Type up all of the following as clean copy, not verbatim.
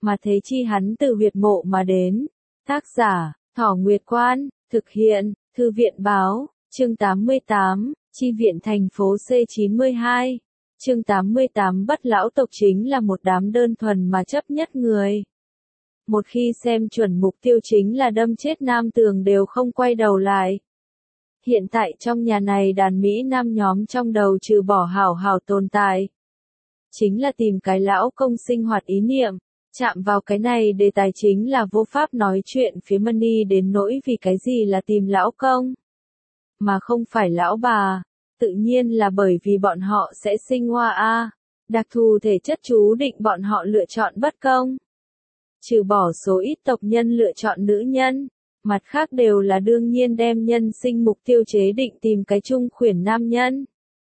mà thế chi hắn từ huyệt mộ mà đến. Tác giả, Thỏ Nguyệt Quan, thực hiện, Thư viện Báo, chương 88, Chi viện thành phố C92. Chương 88 Bất lão tộc chính là một đám đơn thuần mà chấp nhất người. Một khi xem chuẩn mục tiêu chính là đâm chết Nam Tường đều không quay đầu lại. Hiện tại trong nhà này đàn Mỹ Nam nhóm trong đầu trừ bỏ hảo hảo tồn tại. Chính là tìm cái lão công sinh hoạt ý niệm, chạm vào cái này đề tài chính là vô pháp nói chuyện phía Money đến nỗi vì cái gì là tìm lão công. Mà không phải lão bà, tự nhiên là bởi vì bọn họ sẽ sinh hoa a. Đặc thù thể chất chú định bọn họ lựa chọn bất công. Trừ bỏ số ít tộc nhân lựa chọn nữ nhân, mặt khác đều là đương nhiên đem nhân sinh mục tiêu chế định tìm cái trung khuyển nam nhân.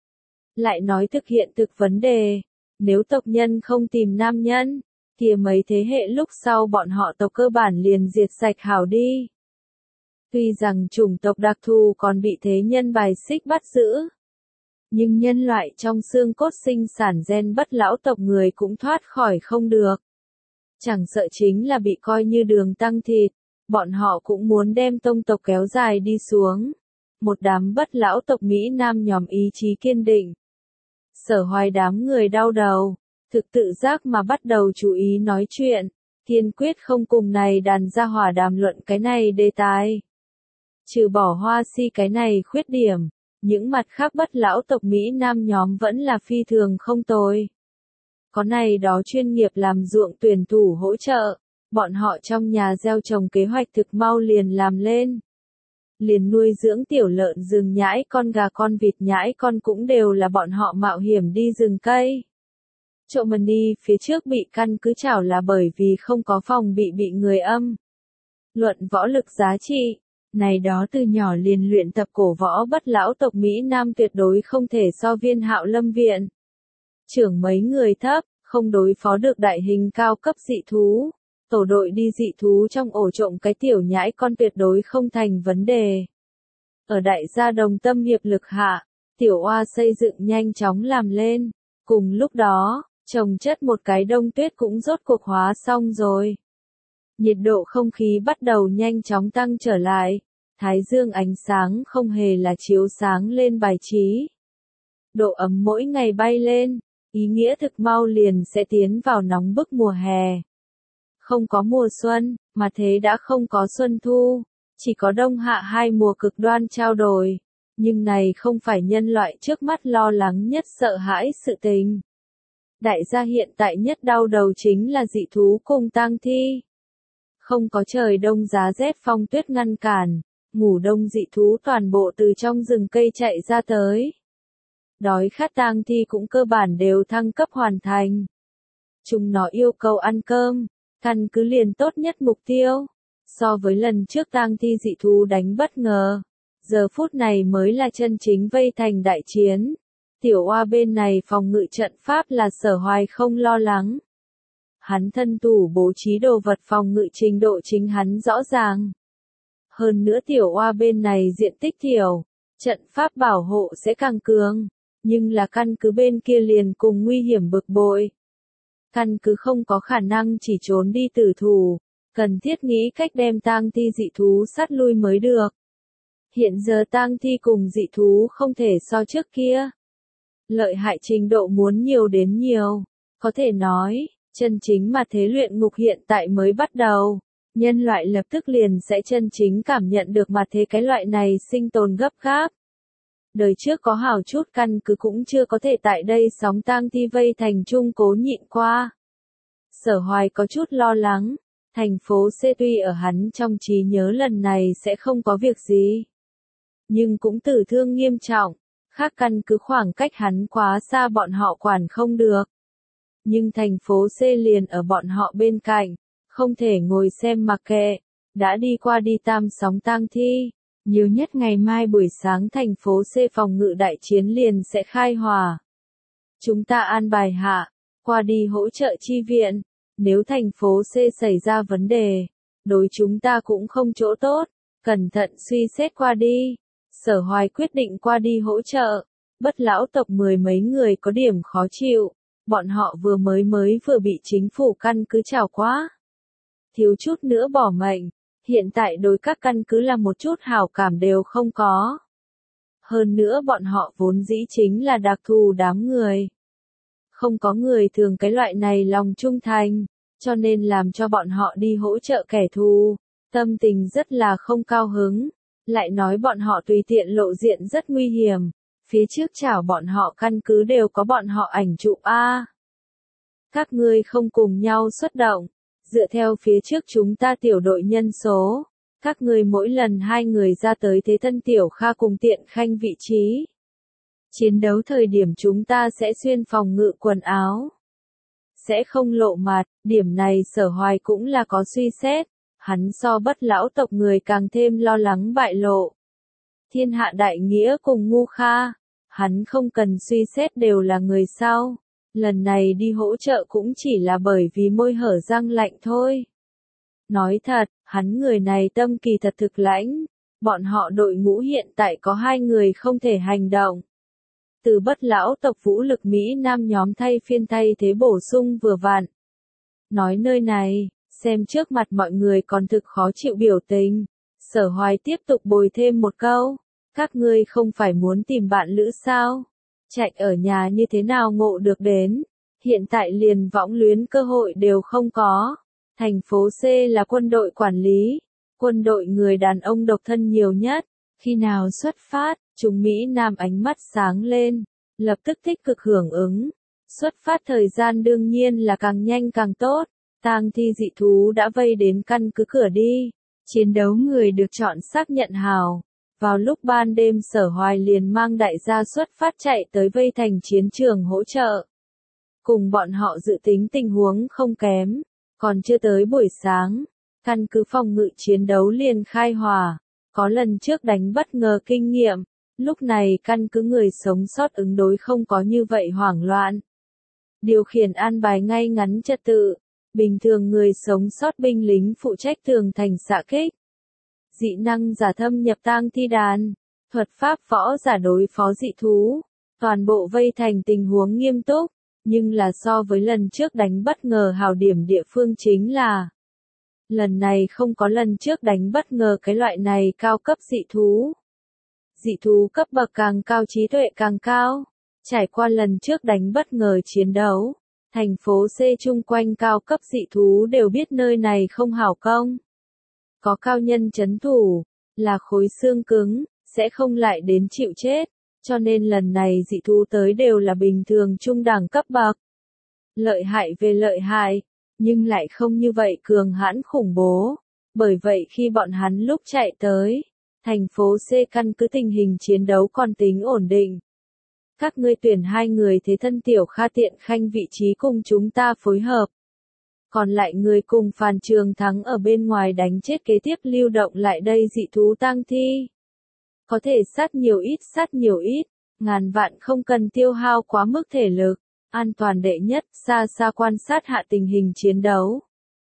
Lại nói thực hiện thực vấn đề, nếu tộc nhân không tìm nam nhân, kia mấy thế hệ lúc sau bọn họ tộc cơ bản liền diệt sạch hảo đi. Tuy rằng chủng tộc đặc thù còn bị thế nhân bài xích bắt giữ, nhưng nhân loại trong xương cốt sinh sản gen bất lão tộc người cũng thoát khỏi không được. Chẳng sợ chính là bị coi như đường tăng thịt, bọn họ cũng muốn đem tông tộc kéo dài đi xuống. Một đám bất lão tộc Mỹ Nam nhóm ý chí kiên định. Sở Hoài đám người đau đầu, thực tự giác mà bắt đầu chú ý nói chuyện, kiên quyết không cùng này đàn gia hỏa đàm luận cái này đề tài. Trừ bỏ Hoa Si cái này khuyết điểm, những mặt khác bất lão tộc Mỹ Nam nhóm vẫn là phi thường không tồi. Có này đó chuyên nghiệp làm ruộng tuyển thủ hỗ trợ, bọn họ trong nhà gieo trồng kế hoạch thực mau liền làm lên. Liền nuôi dưỡng tiểu lợn rừng nhãi con gà con vịt nhãi con cũng đều là bọn họ mạo hiểm đi rừng cây. Chỗ Money phía trước bị căn cứ chảo là bởi vì không có phòng bị người âm. Luận võ lực giá trị, này đó từ nhỏ liền luyện tập cổ võ bất lão tộc Mỹ Nam tuyệt đối không thể so Viên Hạo Lâm viện. Trưởng mấy người thấp, không đối phó được đại hình cao cấp dị thú. Tổ đội đi dị thú trong ổ trộm cái tiểu nhãi con tuyệt đối không thành vấn đề. Ở đại gia đồng tâm hiệp lực hạ, tiểu oa xây dựng nhanh chóng làm lên. Cùng lúc đó, trồng chất một cái đông tuyết cũng rốt cuộc hóa xong rồi. Nhiệt độ không khí bắt đầu nhanh chóng tăng trở lại. Thái dương ánh sáng không hề là chiếu sáng lên bài trí. Độ ấm mỗi ngày bay lên, ý nghĩa thực mau liền sẽ tiến vào nóng bức mùa hè. Không có mùa xuân, mà thế đã không có xuân thu, chỉ có đông hạ hai mùa cực đoan trao đổi. Nhưng này không phải nhân loại trước mắt lo lắng nhất sợ hãi sự tình. Đại gia hiện tại nhất đau đầu chính là dị thú cùng tang thi. Không có trời đông giá rét phong tuyết ngăn cản, ngủ đông dị thú toàn bộ từ trong rừng cây chạy ra tới. Đói khát tang thi cũng cơ bản đều thăng cấp hoàn thành. Chúng nó yêu cầu ăn cơm, căn cứ liền tốt nhất mục tiêu. So với lần trước tang thi dị thú đánh bất ngờ, giờ phút này mới là chân chính vây thành đại chiến. Tiểu oa bên này phòng ngự trận pháp là Sở Hoài không lo lắng. Hắn thân thủ bố trí đồ vật phòng ngự trình độ chính hắn rõ ràng. Hơn nữa tiểu oa bên này diện tích thiểu, trận pháp bảo hộ sẽ càng cường, nhưng là căn cứ bên kia liền cùng nguy hiểm bực bội. Căn cứ không có khả năng chỉ trốn đi tử thủ, cần thiết nghĩ cách đem tang thi dị thú sát lui mới được. Hiện giờ tang thi cùng dị thú không thể so trước kia. Lợi hại trình độ muốn nhiều đến nhiều, có thể nói, chân chính mà thế luyện ngục hiện tại mới bắt đầu. Nhân loại lập tức liền sẽ chân chính cảm nhận được mà thế cái loại này sinh tồn gấp gáp. Đời trước có hảo chút căn cứ cũng chưa có thể tại đây sóng tang thi vây thành trung cố nhịn qua. Sở Hoài có chút lo lắng, thành phố C tuy ở hắn trong trí nhớ lần này sẽ không có việc gì. Nhưng cũng tử thương nghiêm trọng, khác căn cứ khoảng cách hắn quá xa bọn họ quản không được. Nhưng thành phố C liền ở bọn họ bên cạnh, không thể ngồi xem mặc kệ, đã đi qua đi tam sóng tang thi. Nhiều nhất ngày mai buổi sáng thành phố C phòng ngự đại chiến liền sẽ khai hỏa. Chúng ta an bài hạ, qua đi hỗ trợ chi viện, nếu thành phố C xảy ra vấn đề, đối chúng ta cũng không chỗ tốt, cẩn thận suy xét qua đi. Sở Hoài quyết định qua đi hỗ trợ, bất lão tộc mười mấy người có điểm khó chịu, bọn họ vừa bị chính phủ căn cứ trảo quá. Thiếu chút nữa bỏ mệnh, hiện tại đối các căn cứ là một chút hảo cảm đều không có. Hơn nữa bọn họ vốn dĩ chính là đặc thù đám người. Không có người thường cái loại này lòng trung thành, cho nên làm cho bọn họ đi hỗ trợ kẻ thù, tâm tình rất là không cao hứng, lại nói bọn họ tùy tiện lộ diện rất nguy hiểm, phía trước chảo bọn họ căn cứ đều có bọn họ ảnh chụp a. Các ngươi không cùng nhau xuất động, dựa theo phía trước chúng ta tiểu đội nhân số, các ngươi mỗi lần 2 người ra tới thế thân tiểu kha cùng tiện khanh vị trí. Chiến đấu thời điểm chúng ta sẽ xuyên phòng ngự quần áo. Sẽ không lộ mặt, điểm này Sở Hoài cũng là có suy xét, hắn so bất lão tộc người càng thêm lo lắng bại lộ. Thiên hạ đại nghĩa cùng ngu kha, hắn không cần suy xét đều là người sau, lần này đi hỗ trợ cũng chỉ là bởi vì môi hở răng lạnh thôi. Nói thật, hắn người này tâm kỳ thật thực lãnh, bọn họ đội ngũ hiện tại có 2 người không thể hành động. Từ bất lão tộc vũ lực Mỹ Nam nhóm thay thế bổ sung vừa vặn. Nói nơi này, xem trước mặt mọi người còn thực khó chịu biểu tình, Sở Hoài tiếp tục bồi thêm một câu, các ngươi không phải muốn tìm bạn lữ sao? Chạy ở nhà như thế nào ngộ được đến, hiện tại liền võng luyến cơ hội đều không có. Thành phố C là quân đội quản lý, quân đội người đàn ông độc thân nhiều nhất, khi nào xuất phát, chúng Mỹ Nam ánh mắt sáng lên, lập tức tích cực hưởng ứng. Xuất phát thời gian đương nhiên là càng nhanh càng tốt, tang thi dị thú đã vây đến căn cứ cửa đi, chiến đấu người được chọn xác nhận hào. Vào lúc ban đêm Sở Hoài liền mang đại gia xuất phát chạy tới vây thành chiến trường hỗ trợ. Cùng bọn họ dự tính tình huống không kém, còn chưa tới buổi sáng, căn cứ phòng ngự chiến đấu liền khai hỏa, có lần trước đánh bất ngờ kinh nghiệm, lúc này căn cứ người sống sót ứng đối không có như vậy hoảng loạn. Điều khiển an bài ngay ngắn trật tự, bình thường người sống sót binh lính phụ trách tường thành xạ kích. Dị năng giả thâm nhập tang thi đàn, thuật pháp võ giả đối phó dị thú, toàn bộ vây thành tình huống nghiêm túc, nhưng là so với lần trước đánh bất ngờ hào điểm địa phương chính là lần này không có lần trước đánh bất ngờ cái loại này cao cấp dị thú. Dị thú cấp bậc càng cao trí tuệ càng cao, trải qua lần trước đánh bất ngờ chiến đấu, thành phố C chung quanh cao cấp dị thú đều biết nơi này không hảo công. Có cao nhân chấn thủ, là khối xương cứng, sẽ không lại đến chịu chết, cho nên lần này dị thú tới đều là bình thường trung đẳng cấp bậc. Lợi hại về lợi hại, nhưng lại không như vậy cường hãn khủng bố, bởi vậy khi bọn hắn lúc chạy tới, thành phố C căn cứ tình hình chiến đấu còn tính ổn định. Các ngươi tuyển 2 người thế thân tiểu kha tiện khanh vị trí cùng chúng ta phối hợp. Còn lại người cùng Phàn Trường Thắng ở bên ngoài đánh chết kế tiếp lưu động lại đây dị thú tang thi. Có thể sát nhiều ít, ngàn vạn không cần tiêu hao quá mức thể lực, an toàn đệ nhất, xa xa quan sát hạ tình hình chiến đấu.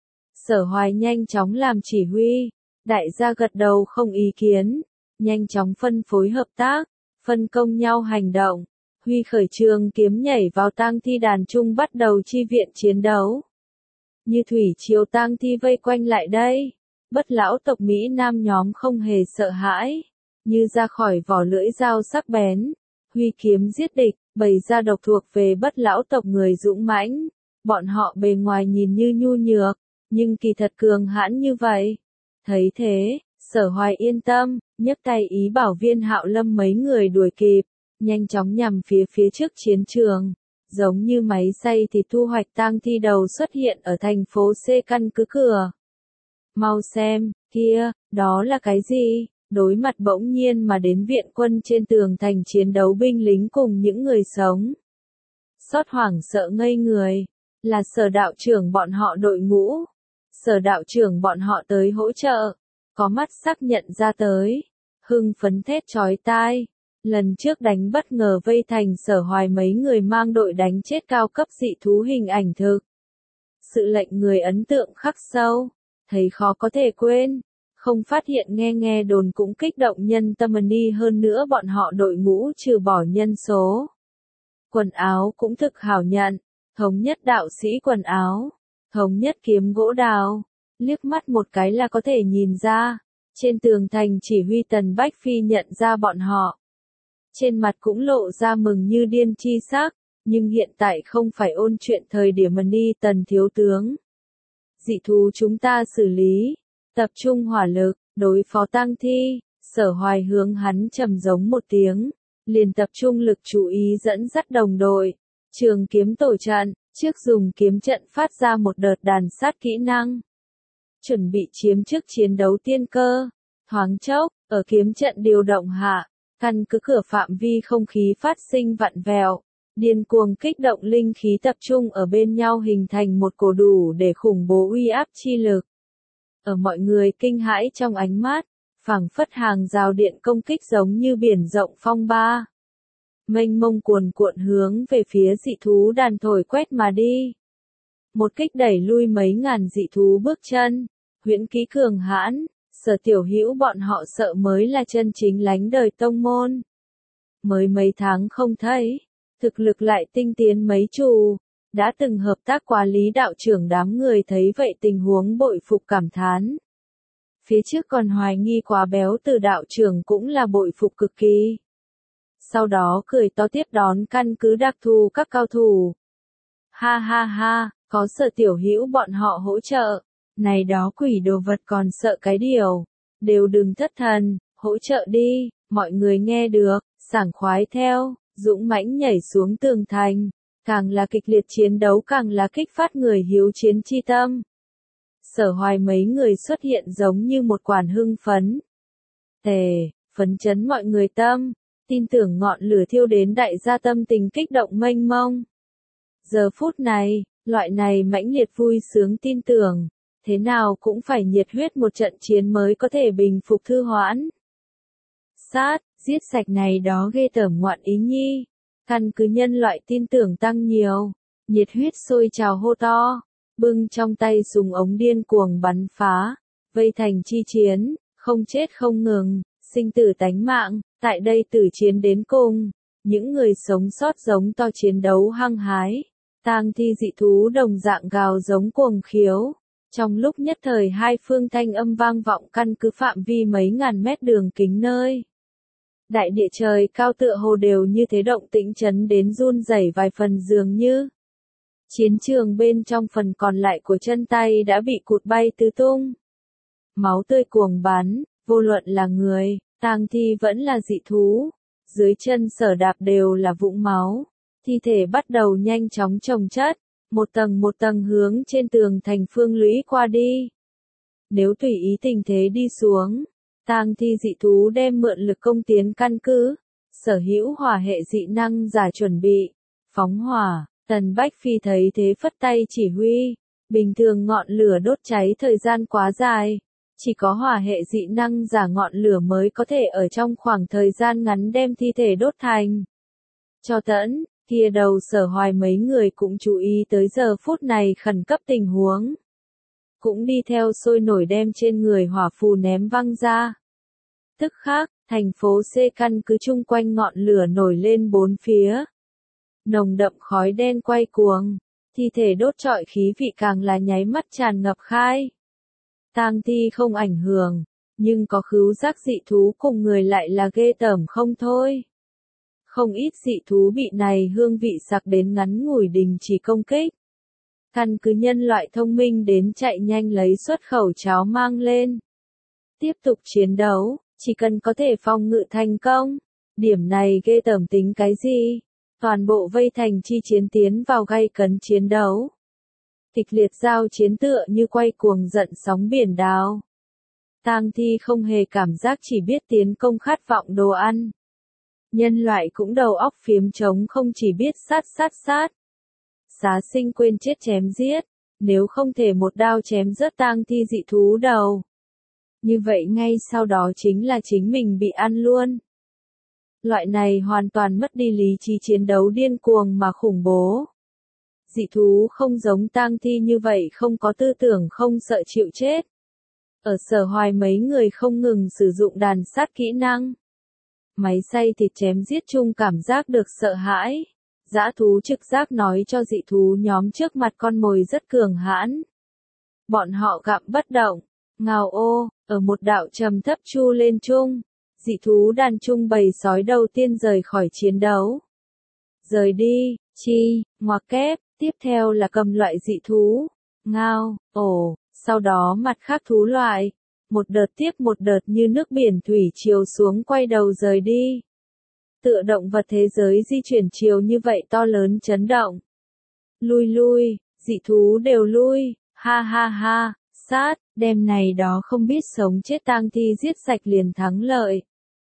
Sở Hoài nhanh chóng làm chỉ huy, đại gia gật đầu không ý kiến, nhanh chóng phân phối hợp tác, phân công nhau hành động, huy khởi trường kiếm nhảy vào tang thi đàn chung bắt đầu chi viện chiến đấu. Như thủy triều tang thi vây quanh lại đây, bất lão tộc Mỹ Nam nhóm không hề sợ hãi, như ra khỏi vỏ lưỡi dao sắc bén, huy kiếm giết địch, bày ra độc thuộc về bất lão tộc người dũng mãnh, bọn họ bề ngoài nhìn như nhu nhược, nhưng kỳ thật cường hãn như vậy. Thấy thế, Sở Hoài yên tâm, nhấc tay ý bảo Viên Hạo Lâm mấy người đuổi kịp, nhanh chóng nhằm phía trước chiến trường. Giống như máy xay thì thu hoạch tang thi đầu xuất hiện ở thành phố C căn cứ cửa. Mau xem, kia, đó là cái gì? Đối mặt bỗng nhiên mà đến viện quân trên tường thành chiến đấu binh lính cùng những người sống. Sót hoảng sợ ngây người, là Sở đạo trưởng bọn họ đội ngũ. Sở đạo trưởng bọn họ tới hỗ trợ, có mắt xác nhận ra tới, hưng phấn thét chói tai. Lần trước đánh bất ngờ vây thành Sở Hoài mấy người mang đội đánh chết cao cấp dị thú hình ảnh thực. Sự lệnh người ấn tượng khắc sâu, thấy khó có thể quên, không phát hiện nghe đồn cũng kích động nhân tâm ni hơn nữa bọn họ đội ngũ trừ bỏ nhân số. Quần áo cũng thực hảo nhận, thống nhất đạo sĩ quần áo, thống nhất kiếm gỗ đào, liếc mắt một cái là có thể nhìn ra. Trên tường thành chỉ huy Tần Bách Phi nhận ra bọn họ. Trên mặt cũng lộ ra mừng như điên chi sắc, nhưng hiện tại không phải ôn chuyện thời điểm mà đi Tần thiếu tướng. Dị thú chúng ta xử lý, tập trung hỏa lực, đối phó tang thi, Sở Hoài hướng hắn trầm giống một tiếng, liền tập trung lực chú ý dẫn dắt đồng đội, trường kiếm tổ trận, trước dùng kiếm trận phát ra một đợt đàn sát kỹ năng. Chuẩn bị chiếm trước chiến đấu tiên cơ, thoáng chốc, ở kiếm trận điều động hạ, căn cứ cửa phạm vi không khí phát sinh vặn vẹo, điên cuồng kích động linh khí tập trung ở bên nhau hình thành một cổ đủ để khủng bố uy áp chi lực. Ở mọi người kinh hãi trong ánh mắt, phảng phất hàng rào điện công kích giống như biển rộng phong ba. Mênh mông cuồn cuộn hướng về phía dị thú đàn thổi quét mà đi. Một kích đẩy lui mấy ngàn dị thú bước chân, huyễn kỹ cường hãn, Sở Tiểu Hữu bọn họ sợ mới là chân chính lánh đời tông môn. Mới mấy tháng không thấy, thực lực lại tinh tiến mấy trù, đã từng hợp tác qua Lý đạo trưởng đám người thấy vậy tình huống bội phục cảm thán. Phía trước còn hoài nghi quá béo Từ đạo trưởng cũng là bội phục cực kỳ. Sau đó cười to tiếp đón căn cứ đặc thù các cao thủ. Ha ha ha, có Sở Tiểu Hữu bọn họ hỗ trợ, này đó quỷ đồ vật còn sợ cái điều, đều đừng thất thần, hỗ trợ đi, mọi người nghe được, sảng khoái theo, dũng mãnh nhảy xuống tường thành, càng là kịch liệt chiến đấu càng là kích phát người hiếu chiến chi tâm. Sở Hoài mấy người xuất hiện giống như một quản hưng phấn. Phấn chấn mọi người tâm, tin tưởng ngọn lửa thiêu đến đại gia tâm tình kích động mênh mông. Giờ phút này, loại này mãnh liệt vui sướng tin tưởng, thế nào cũng phải nhiệt huyết một trận chiến mới có thể bình phục thư hoãn. Giết sạch này đó ghê tởm ngoạn ý nhi, căn cứ nhân loại tin tưởng tăng nhiều, nhiệt huyết sôi trào hô to, bưng trong tay súng ống điên cuồng bắn phá, vây thành chi chiến, không chết không ngừng, sinh tử tánh mạng, tại đây tử chiến đến cùng, những người sống sót giống to chiến đấu hăng hái, tang thi dị thú đồng dạng gào giống cuồng khiếu. Trong lúc nhất thời hai phương thanh âm vang vọng căn cứ phạm vi mấy ngàn mét đường kính nơi. Đại địa trời cao tựa hồ đều như thế động tĩnh chấn đến run rẩy vài phần dường như. Chiến trường bên trong phần còn lại của chân tay đã bị cụt bay tứ tung. Máu tươi cuồng bắn, vô luận là người, tang thi vẫn là dị thú. Dưới chân Sở đạp đều là vũng máu. Thi thể bắt đầu nhanh chóng chồng chất. Một tầng hướng trên tường thành phương lũy qua đi. Nếu tùy ý tình thế đi xuống, tang thi dị thú đem mượn lực công tiến căn cứ, sở hữu hỏa hệ dị năng giả chuẩn bị, phóng hỏa, Tần Bách Phi thấy thế phất tay chỉ huy, bình thường ngọn lửa đốt cháy thời gian quá dài, chỉ có hỏa hệ dị năng giả ngọn lửa mới có thể ở trong khoảng thời gian ngắn đem thi thể đốt thành. Cho tẫn. Kia đầu Sở Hoài mấy người cũng chú ý tới giờ phút này khẩn cấp tình huống. Cũng đi theo sôi nổi đem trên người hỏa phù ném văng ra. Tức khắc, thành phố C căn cứ chung quanh ngọn lửa nổi lên bốn phía. Nồng đậm khói đen quay cuồng, thi thể đốt trọi khí vị càng là nháy mắt tràn ngập khai. Tang thi không ảnh hưởng, nhưng có khứu giác dị thú cùng người lại là ghê tởm không thôi. Không ít dị thú bị này hương vị sặc đến ngắn ngủi đình chỉ công kích. Căn cứ nhân loại thông minh đến chạy nhanh lấy xuất khẩu cháo mang lên. Tiếp tục chiến đấu, chỉ cần có thể phòng ngự thành công. Điểm này ghê tởm tính cái gì? Toàn bộ vây thành chi chiến tiến vào gay cấn chiến đấu. Kịch liệt giao chiến tựa như quay cuồng giận sóng biển đào. Tang thi không hề cảm giác chỉ biết tiến công khát vọng đồ ăn. Nhân loại cũng đầu óc phiếm trống không chỉ biết sát. Xá sinh quên chết chém giết, nếu không thể một đao chém rớt tang thi dị thú đầu. Như vậy ngay sau đó chính là chính mình bị ăn luôn. Loại này hoàn toàn mất đi lý trí chiến đấu điên cuồng mà khủng bố. Dị thú không giống tang thi như vậy không có tư tưởng không sợ chịu chết. Ở Sở Hoài mấy người không ngừng sử dụng đàn sát kỹ năng. Máy xay thịt chém giết chung cảm giác được sợ hãi. Dã thú trực giác nói cho dị thú nhóm trước mặt con mồi rất cường hãn. Bọn họ gặm bất động, ngao ô, ở một đạo trầm thấp chu lên chung. Dị thú đàn trung bầy sói đầu tiên rời khỏi chiến đấu. Rời đi, chi, ngoặc kép, tiếp theo là cầm loại dị thú, ngao, ổ, sau đó mặt khác thú loại. Một đợt tiếp một đợt như nước biển thủy triều xuống quay đầu rời đi. Tựa động vật thế giới di chuyển chiều như vậy to lớn chấn động. Lui lui, dị thú đều lui, ha ha ha, sát, đêm này đó không biết sống chết tang thi giết sạch liền thắng lợi.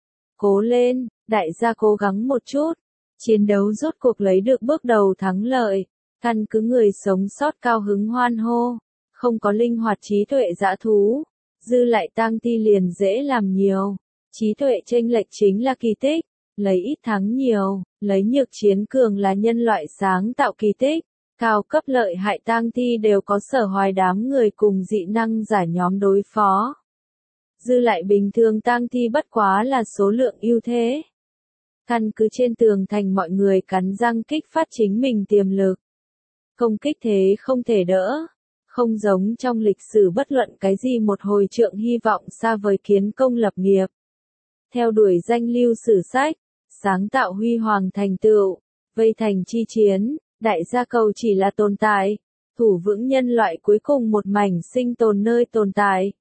Cố lên, đại gia cố gắng một chút. Chiến đấu rốt cuộc lấy được bước đầu thắng lợi. Căn cứ người sống sót cao hứng hoan hô. Không có linh hoạt trí tuệ dã thú. Dư lại tang thi liền dễ làm nhiều. Trí tuệ chênh lệch chính là kỳ tích. Lấy ít thắng nhiều, lấy nhược chiến cường là nhân loại sáng tạo kỳ tích. Cao cấp lợi hại tang thi đều có sở hoài đám người cùng dị năng giả nhóm đối phó. Dư lại bình thường tang thi bất quá là số lượng ưu thế. Căn cứ trên tường thành mọi người cắn răng kích phát chính mình tiềm lực. Công kích thế không thể đỡ. Không giống trong lịch sử bất luận cái gì một hồi trượng hy vọng xa vời kiến công lập nghiệp. Theo đuổi danh lưu sử sách, sáng tạo huy hoàng thành tựu, vây thành chi chiến, đại gia cầu chỉ là tồn tại, thủ vững nhân loại cuối cùng một mảnh sinh tồn nơi tồn tại.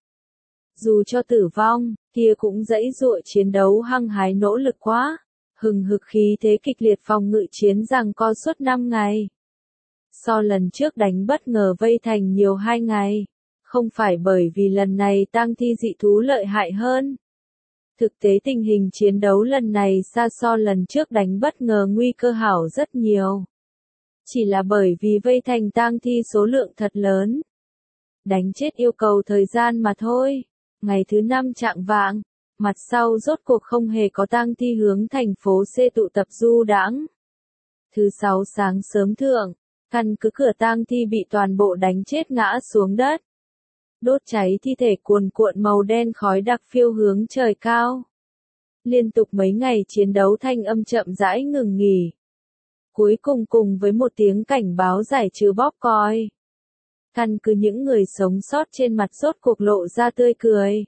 Dù cho tử vong, kia cũng dãy dụa chiến đấu hăng hái nỗ lực quá, hừng hực khí thế kịch liệt phòng ngự chiến giằng co suốt 5 ngày. So lần trước đánh bất ngờ vây thành nhiều 2 ngày, không phải bởi vì lần này tang thi dị thú lợi hại hơn. Thực tế tình hình chiến đấu lần này xa so lần trước đánh bất ngờ nguy cơ hảo rất nhiều. Chỉ là bởi vì vây thành tang thi số lượng thật lớn. Đánh chết yêu cầu thời gian mà thôi. Ngày thứ 5 chạng vạng, mặt sau rốt cuộc không hề có tang thi hướng thành phố C tụ tập du đãng. Thứ 6 sáng sớm thượng, căn cứ cửa tang thi bị toàn bộ đánh chết ngã xuống đất. Đốt cháy thi thể cuồn cuộn màu đen khói đặc phiêu hướng trời cao. Liên tục mấy ngày chiến đấu thanh âm chậm rãi ngừng nghỉ. Cuối cùng với một tiếng cảnh báo giải trừ bóp còi. Căn cứ những người sống sót trên mặt rốt cuộc lộ ra tươi cười.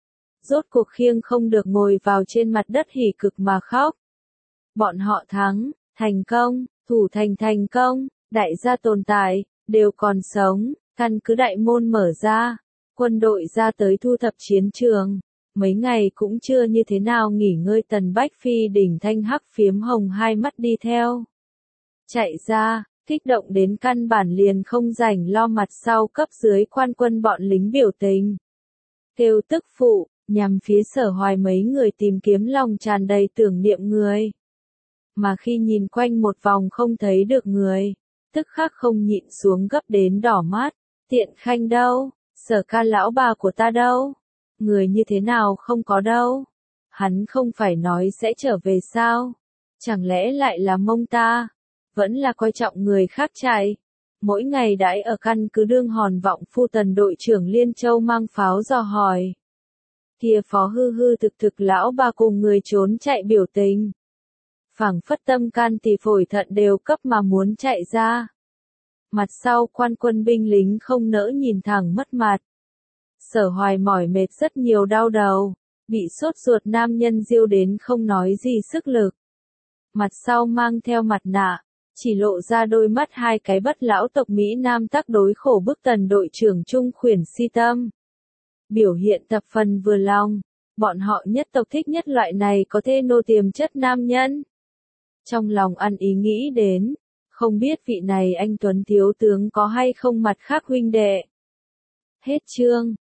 Rốt cuộc khiêng không được ngồi vào trên mặt đất hỉ cực mà khóc. Bọn họ thắng, thành công, thủ thành công, đại gia tồn tại, đều còn sống, căn cứ đại môn mở ra, quân đội ra tới thu thập chiến trường. Mấy ngày cũng chưa như thế nào nghỉ ngơi Tần Bách Phi đỉnh thanh hắc phiếm hồng hai mắt đi theo. Chạy ra, kích động đến căn bản liền không rảnh lo mặt sau cấp dưới quan quân bọn lính biểu tình. Kêu tức phụ, nhằm phía Sở Hoài mấy người tìm kiếm lòng tràn đầy tưởng niệm người. Mà khi nhìn quanh một vòng không thấy được người, tức khắc không nhịn xuống gấp đến đỏ mắt. Tiện Khanh đâu? Sở ca lão bà của ta đâu? Người như thế nào không có đâu? Hắn không phải nói sẽ trở về sao? Chẳng lẽ lại là mông ta? Vẫn là coi trọng người khác chạy. Mỗi ngày đãi ở căn cứ đương hòn vọng phu Tần đội trưởng Liên Châu mang pháo dò hỏi. Kia phó hư hư thực lão bà cùng người trốn chạy biểu tình. Phảng phất tâm can tỳ phổi thận đều cấp mà muốn chạy ra. Mặt sau quan quân binh lính không nỡ nhìn thẳng mất mặt. Sở Hoài mỏi mệt rất nhiều đau đầu, bị sốt ruột nam nhân diêu đến không nói gì sức lực. Mặt sau mang theo mặt nạ, chỉ lộ ra đôi mắt hai cái bất lão tộc Mỹ Nam tác đối khổ bức Tần đội trưởng Trung khuyển si tâm. Biểu hiện thập phần vừa lòng, bọn họ nhất tộc thích nhất loại này có thể nô tiềm chất nam nhân. Trong lòng ăn ý nghĩ đến, không biết vị này anh Tuấn thiếu tướng có hay không mặt khác huynh đệ. Hết chương.